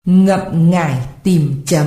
Ngậm ngải tìm trầm.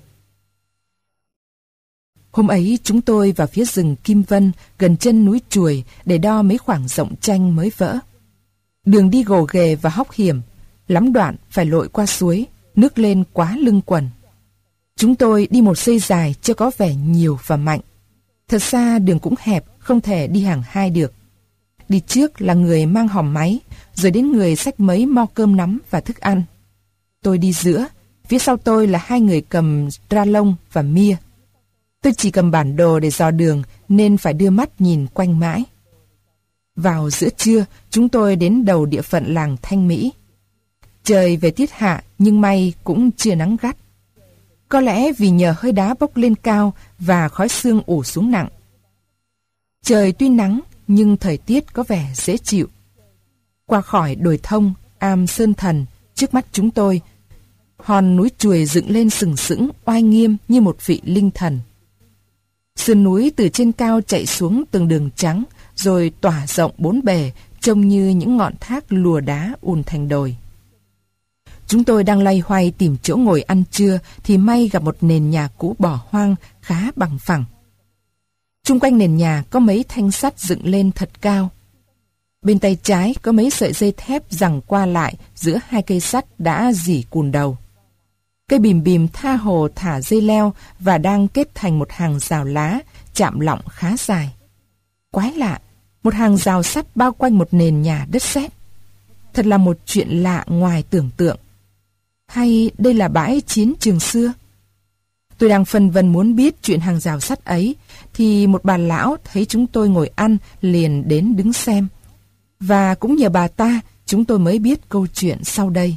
Hôm ấy chúng tôi vào phía rừng Kim Vân gần chân núi Chuồi để đo mấy khoảng rộng tranh mới vỡ. Đường đi gồ ghề và hóc hiểm, lắm đoạn phải lội qua suối, nước lên quá lưng quần. Chúng tôi đi một dây dài cho có vẻ nhiều và mạnh. Thật ra đường cũng hẹp, không thể đi hàng hai được. Đi trước là người mang hòm máy, rồi đến người xách mấy mo cơm nắm và thức ăn. Tôi đi giữa, phía sau tôi là hai người cầm tra lông và mia. Tôi chỉ cầm bản đồ để dò đường nên phải đưa mắt nhìn quanh mãi. Vào giữa trưa, chúng tôi đến đầu địa phận làng Thanh Mỹ. Trời về tiết hạ nhưng may cũng chưa nắng gắt. Có lẽ vì nhờ hơi đá bốc lên cao và khói sương ủ xuống nặng. Trời tuy nắng nhưng thời tiết có vẻ dễ chịu. Qua khỏi đồi thông, am Sơn Thần, trước mắt chúng tôi, hòn núi Chuồi dựng lên sừng sững, oai nghiêm như một vị linh thần. Sườn núi từ trên cao chạy xuống từng đường trắng, rồi tỏa rộng bốn bề, trông như những ngọn thác lùa đá ùn thành đồi. Chúng tôi đang loay hoay tìm chỗ ngồi ăn trưa thì may gặp một nền nhà cũ bỏ hoang khá bằng phẳng. Chung quanh nền nhà có mấy thanh sắt dựng lên thật cao. Bên tay trái có mấy sợi dây thép giằng qua lại giữa hai cây sắt đã rỉ cùn đầu. Cây bìm bìm tha hồ thả dây leo và đang kết thành một hàng rào lá chạm lọng khá dài. Quái lạ, một hàng rào sắt bao quanh một nền nhà đất sét. Thật là một chuyện lạ ngoài tưởng tượng. Hay đây là bãi chiến trường xưa? Tôi đang phân vân muốn biết chuyện hàng rào sắt ấy, thì một bà lão thấy chúng tôi ngồi ăn liền đến đứng xem. Và cũng nhờ bà ta, chúng tôi mới biết câu chuyện sau đây.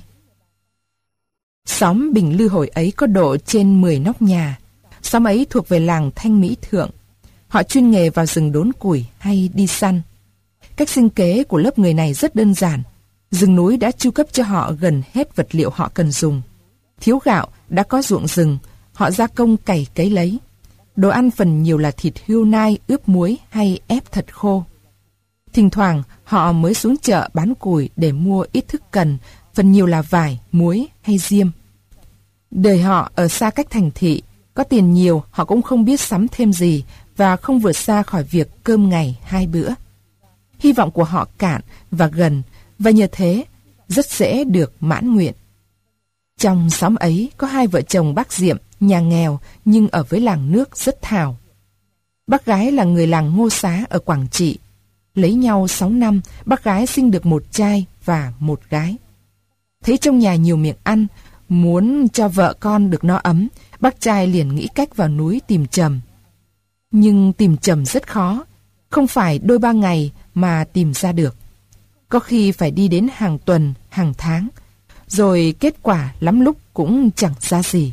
Xóm Bình Lư hồi ấy có độ trên 10 nóc nhà. Xóm ấy thuộc về làng Thanh Mỹ Thượng. Họ chuyên nghề vào rừng đốn củi hay đi săn. Cách sinh kế của lớp người này rất đơn giản. Rừng núi đã chu cấp cho họ gần hết vật liệu họ cần dùng. Thiếu gạo, đã có ruộng rừng, họ gia công cày cấy lấy. Đồ ăn phần nhiều là thịt hươu nai ướp muối hay ép thật khô. Thỉnh thoảng họ mới xuống chợ bán củi để mua ít thức cần, phần nhiều là vải, muối hay diêm. Đời họ ở xa cách thành thị, có tiền nhiều họ cũng không biết sắm thêm gì và không vượt xa khỏi việc cơm ngày 2 bữa. Hy vọng của họ cạn và gần, và nhờ thế rất dễ được mãn nguyện. Trong xóm ấy có hai vợ chồng bác Diệm, nhà nghèo nhưng ở với làng nước rất thảo. Bác gái là người làng Ngô Xá ở Quảng Trị. Lấy nhau 6 năm, bác gái sinh được một trai và một gái. Thấy trong nhà nhiều miệng ăn, muốn cho vợ con được no ấm, bác trai liền nghĩ cách vào núi tìm trầm. Nhưng tìm trầm rất khó, không phải đôi 3 ngày mà tìm ra được. Có khi phải đi đến hàng tuần, hàng tháng, rồi kết quả lắm lúc cũng chẳng ra gì.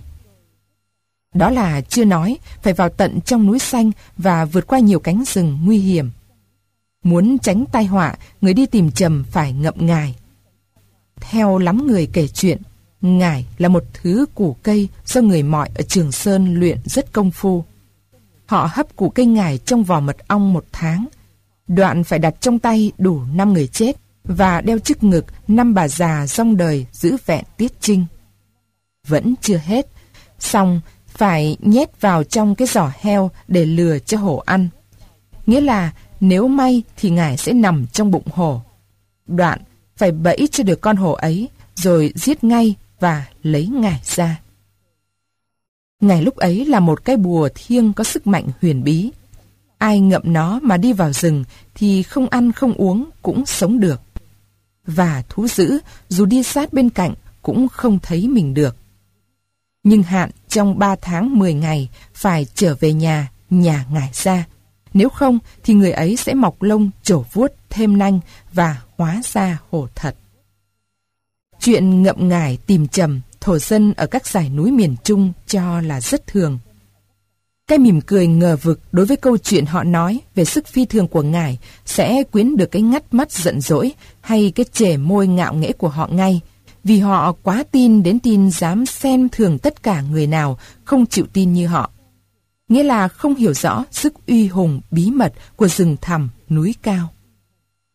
Đó là chưa nói phải vào tận trong núi xanh và vượt qua nhiều cánh rừng nguy hiểm. Muốn tránh tai họa, người đi tìm trầm phải ngậm ngải. Theo lắm người kể chuyện, ngải là một thứ củ cây do người Mọi ở Trường Sơn luyện rất công phu. Họ hấp củ cây ngải trong vỏ mật ong 1 tháng. Đoạn phải đặt trong tay đủ 5 người chết và đeo trước ngực 5 bà già dòng đời giữ vẹn tiết trinh. Vẫn chưa hết, xong phải nhét vào trong cái giỏ heo để lừa cho hổ ăn. Nghĩa là nếu may thì ngải sẽ nằm trong bụng hổ. Đoạn phải bẫy cho được con hổ ấy, rồi giết ngay và lấy ngải ra. Ngải lúc ấy là một cái bùa thiêng có sức mạnh huyền bí. Ai ngậm nó mà đi vào rừng thì không ăn không uống cũng sống được. Và thú dữ dù đi sát bên cạnh cũng không thấy mình được. Nhưng hạn trong 3 tháng 10 ngày phải trở về nhà ngải ra. Nếu không thì người ấy sẽ mọc lông, trổ vuốt, thêm nanh và hóa ra hổ thật. Chuyện ngậm ngải tìm trầm, thổ dân ở các dãy núi miền Trung cho là rất thường. Cái mỉm cười ngờ vực đối với câu chuyện họ nói về sức phi thường của ngải sẽ quyến được cái ngắt mắt giận dỗi hay cái chề môi ngạo nghễ của họ ngay, vì họ quá tin đến tin dám xem thường tất cả người nào không chịu tin như họ. Nghĩa là không hiểu rõ sức uy hùng bí mật của rừng thẳm núi cao.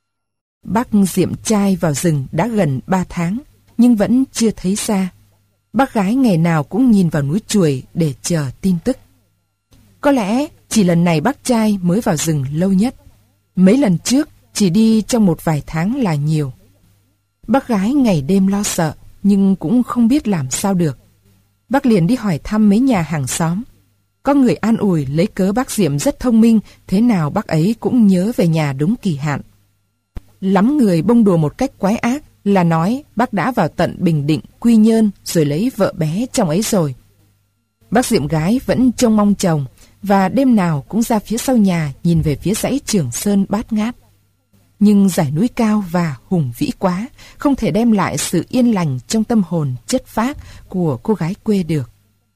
Bác Diệm trai vào rừng đã gần 3 tháng, nhưng vẫn chưa thấy ra. Bác gái ngày nào cũng nhìn vào núi Chuồi để chờ tin tức. Có lẽ chỉ lần này bác trai mới vào rừng lâu nhất. Mấy lần trước chỉ đi trong một vài tháng là nhiều. Bác gái ngày đêm lo sợ, nhưng cũng không biết làm sao được. Bác liền đi hỏi thăm mấy nhà hàng xóm. Có người an ủi lấy cớ bác Diệm rất thông minh, thế nào bác ấy cũng nhớ về nhà đúng kỳ hạn. Lắm người bông đùa một cách quái ác là nói bác đã vào tận Bình Định, Quy Nhơn rồi lấy vợ bé trong ấy rồi. Bác Diệm gái vẫn trông mong chồng và đêm nào cũng ra phía sau nhà nhìn về phía dãy Trường Sơn bát ngát. Nhưng dải núi cao và hùng vĩ quá, không thể đem lại sự yên lành trong tâm hồn chất phác của cô gái quê được.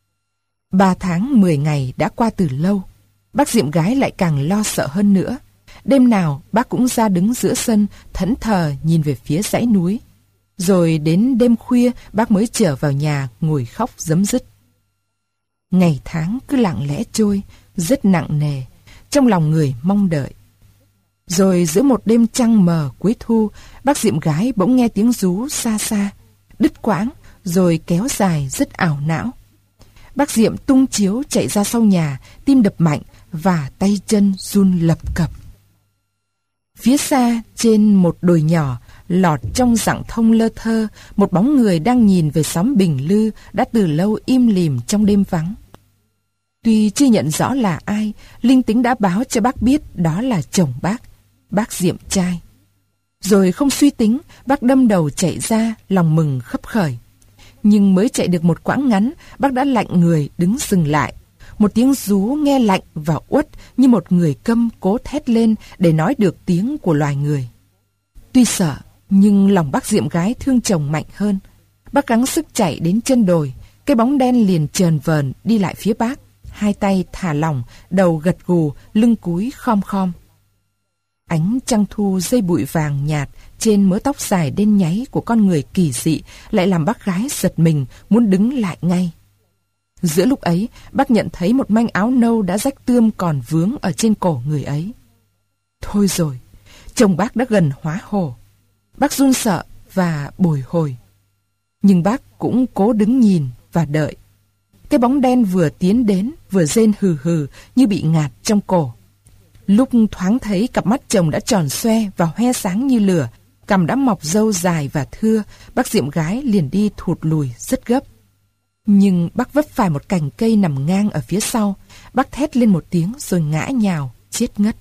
3 tháng 10 ngày đã qua từ lâu, bác Diệm gái lại càng lo sợ hơn nữa. Đêm nào bác cũng ra đứng giữa sân, thẫn thờ nhìn về phía dãy núi. Rồi đến đêm khuya bác mới trở vào nhà ngồi khóc rấm rứt. Ngày tháng cứ lặng lẽ trôi, rất nặng nề, trong lòng người mong đợi. Rồi giữa một đêm trăng mờ cuối thu, bác Diệm gái bỗng nghe tiếng rú xa xa, đứt quãng, rồi kéo dài rất ảo não. Bác Diệm tung chiếu chạy ra sau nhà, tim đập mạnh và tay chân run lập cập. Phía xa, trên một đồi nhỏ, lọt trong rặng thông lơ thơ, một bóng người đang nhìn về xóm Bình Lư đã từ lâu im lìm trong đêm vắng. Tuy chưa nhận rõ là ai, linh tính đã báo cho bác biết đó là chồng bác Diệm trai. Rồi không suy tính, bác đâm đầu chạy ra, lòng mừng khấp khởi. Nhưng mới chạy được một quãng ngắn, bác đã lạnh người đứng dừng lại. Một tiếng rú nghe lạnh và uất như một người câm cố thét lên để nói được tiếng của loài người. Tuy sợ, nhưng lòng bác Diệm gái thương chồng mạnh hơn. Bác gắng sức chạy đến chân đồi, cái bóng đen liền chờn vờn đi lại phía bác, hai tay thả lỏng, đầu gật gù, lưng cúi khom khom. Ánh trăng thu dây bụi vàng nhạt trên mớ tóc dài đen nháy của con người kỳ dị lại làm bác gái giật mình, muốn đứng lại ngay. Giữa lúc ấy, bác nhận thấy một manh áo nâu đã rách tươm còn vướng ở trên cổ người ấy. Thôi rồi, chồng bác đã gần hóa hồ. Bác run sợ và bồi hồi. Nhưng bác cũng cố đứng nhìn và đợi. Cái bóng đen vừa tiến đến, vừa rên hừ hừ như bị ngạt trong cổ. Lúc thoáng thấy cặp mắt chồng đã tròn xoe và hoe sáng như lửa, cằm đã mọc râu dài và thưa, bác Diệm gái liền đi thụt lùi rất gấp. Nhưng bác vấp phải một cành cây nằm ngang ở phía sau, bác thét lên một tiếng rồi ngã nhào, chết ngất.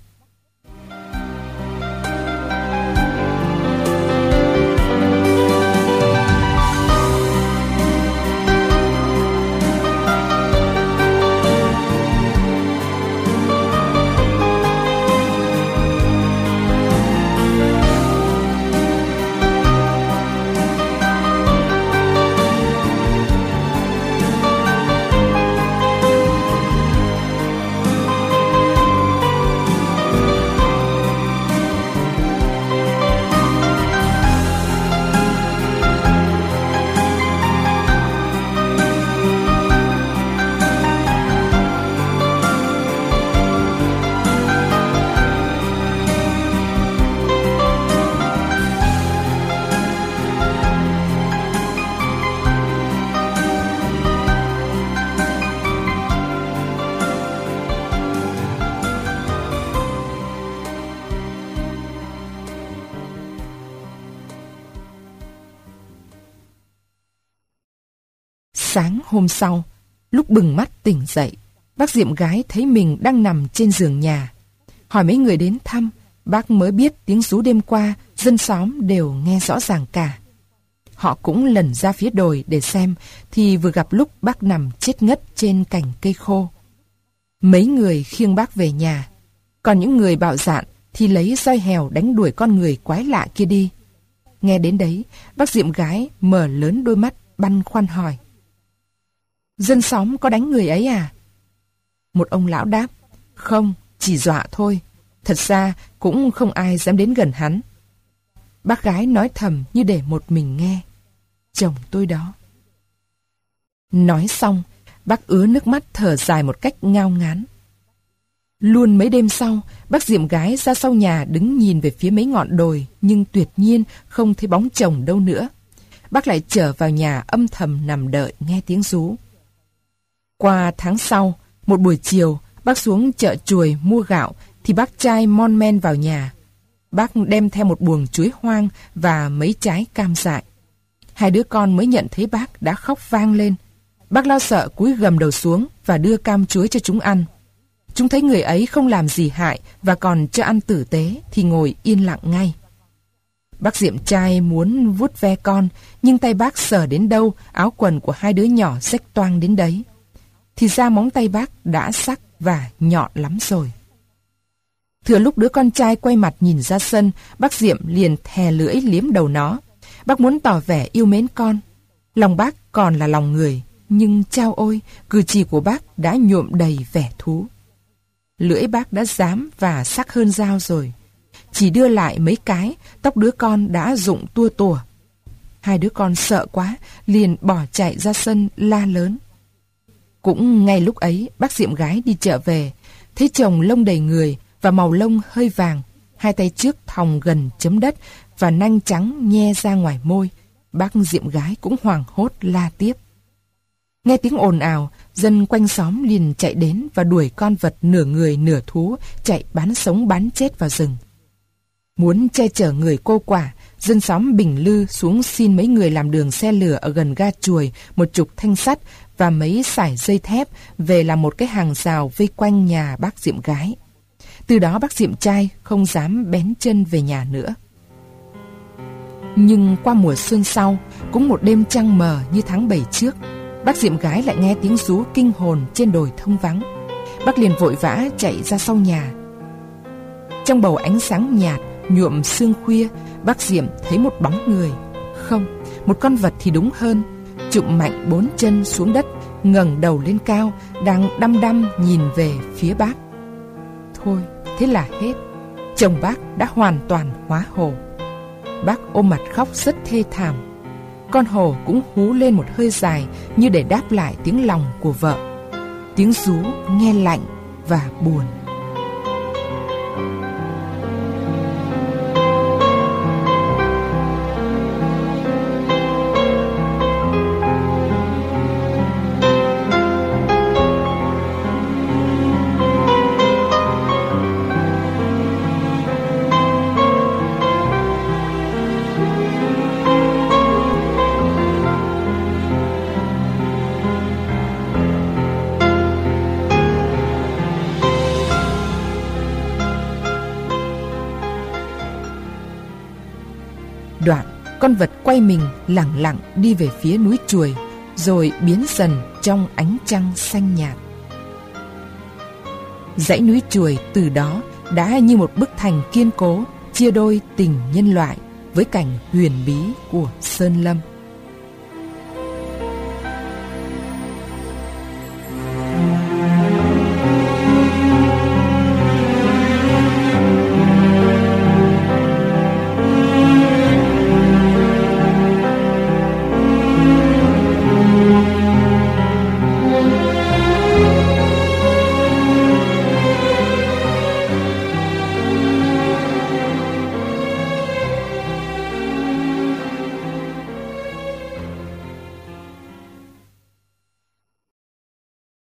Sáng hôm sau, lúc bừng mắt tỉnh dậy, bác Diệm gái thấy mình đang nằm trên giường nhà. Hỏi mấy người đến thăm, bác mới biết tiếng rú đêm qua, dân xóm đều nghe rõ ràng cả. Họ cũng lần ra phía đồi để xem, thì vừa gặp lúc bác nằm chết ngất trên cành cây khô. Mấy người khiêng bác về nhà, còn những người bạo dạn thì lấy roi hèo đánh đuổi con người quái lạ kia đi. Nghe đến đấy, bác Diệm gái mở lớn đôi mắt băn khoăn hỏi: Dân xóm có đánh người ấy à? Một ông lão đáp: Không, chỉ dọa thôi. Thật ra cũng không ai dám đến gần hắn. Bác gái nói thầm như để một mình nghe: Chồng tôi đó. Nói xong, bác ứa nước mắt thở dài một cách ngao ngán. Luôn mấy đêm sau, bác Diệm gái ra sau nhà đứng nhìn về phía mấy ngọn đồi, nhưng tuyệt nhiên không thấy bóng chồng đâu nữa. bác lại trở vào nhà âm thầm nằm đợi nghe tiếng rú. Qua tháng sau, một buổi chiều, bác xuống chợ Chuồi mua gạo thì bác trai mon men vào nhà. Bác đem theo một buồng chuối hoang và mấy trái cam dại. Hai đứa con mới nhận thấy bác đã khóc vang lên. Bác lo sợ cúi gầm đầu xuống và đưa cam chuối cho chúng ăn. Chúng thấy người ấy không làm gì hại và còn cho ăn tử tế thì ngồi yên lặng ngay. Bác Diệm trai muốn vuốt ve con, nhưng tay bác sờ đến đâu áo quần của hai đứa nhỏ rách toang đến đấy. Thì ra móng tay bác đã sắc và nhọn lắm rồi. Thừa lúc đứa con trai quay mặt nhìn ra sân, bác Diệm liền thè lưỡi liếm đầu nó. Bác muốn tỏ vẻ yêu mến con. Lòng bác còn là lòng người, nhưng chao ôi, cử chỉ của bác đã nhuộm đầy vẻ thú. Lưỡi bác đã rám và sắc hơn dao rồi. Chỉ đưa lại mấy cái, tóc đứa con đã rụng tua tủa. Hai đứa con sợ quá, liền bỏ chạy ra sân la lớn. Cũng ngay lúc ấy, bác Diệm gái đi chợ về, thấy chồng lông đầy người và màu lông hơi vàng, hai tay trước thòng gần chấm đất và nanh trắng nhe ra ngoài môi. Bác Diệm gái cũng hoảng hốt la tiếp. Nghe tiếng ồn ào, dân quanh xóm liền chạy đến và đuổi con vật nửa người nửa thú chạy bán sống bán chết vào rừng. Muốn che chở người cô quả, dân xóm Bình Lư xuống xin mấy người làm đường xe lửa ở gần ga Chuồi một chục thanh sắt và mấy sải dây thép về làm một cái hàng rào vây quanh nhà bác Diệm gái. Từ đó bác Diệm trai không dám bén chân về nhà nữa. Nhưng qua mùa xuân sau, cũng một đêm trăng mờ như tháng 7 trước, bác Diệm gái lại nghe tiếng rú kinh hồn trên đồi thông vắng. Bác liền vội vã chạy ra sau nhà. Trong bầu ánh sáng nhạt nhuộm sương khuya, bác Diệm thấy một bóng người. Không, một con vật thì đúng hơn. Chụm mạnh 4 chân xuống đất, ngẩng đầu lên cao, đang đăm đăm nhìn về phía bác. Thôi, thế là hết. Chồng bác đã hoàn toàn hóa hồ. Bác ôm mặt khóc rất thê thảm. Con hồ cũng hú lên một hơi dài như để đáp lại tiếng lòng của vợ. Tiếng rú nghe lạnh và buồn. Đoạn, con vật quay mình lẳng lặng đi về phía núi Chuồi, rồi biến dần trong ánh trăng xanh nhạt. Dãy núi Chuồi từ đó đã như một bức thành kiên cố, chia đôi tình nhân loại với cảnh huyền bí của sơn lâm.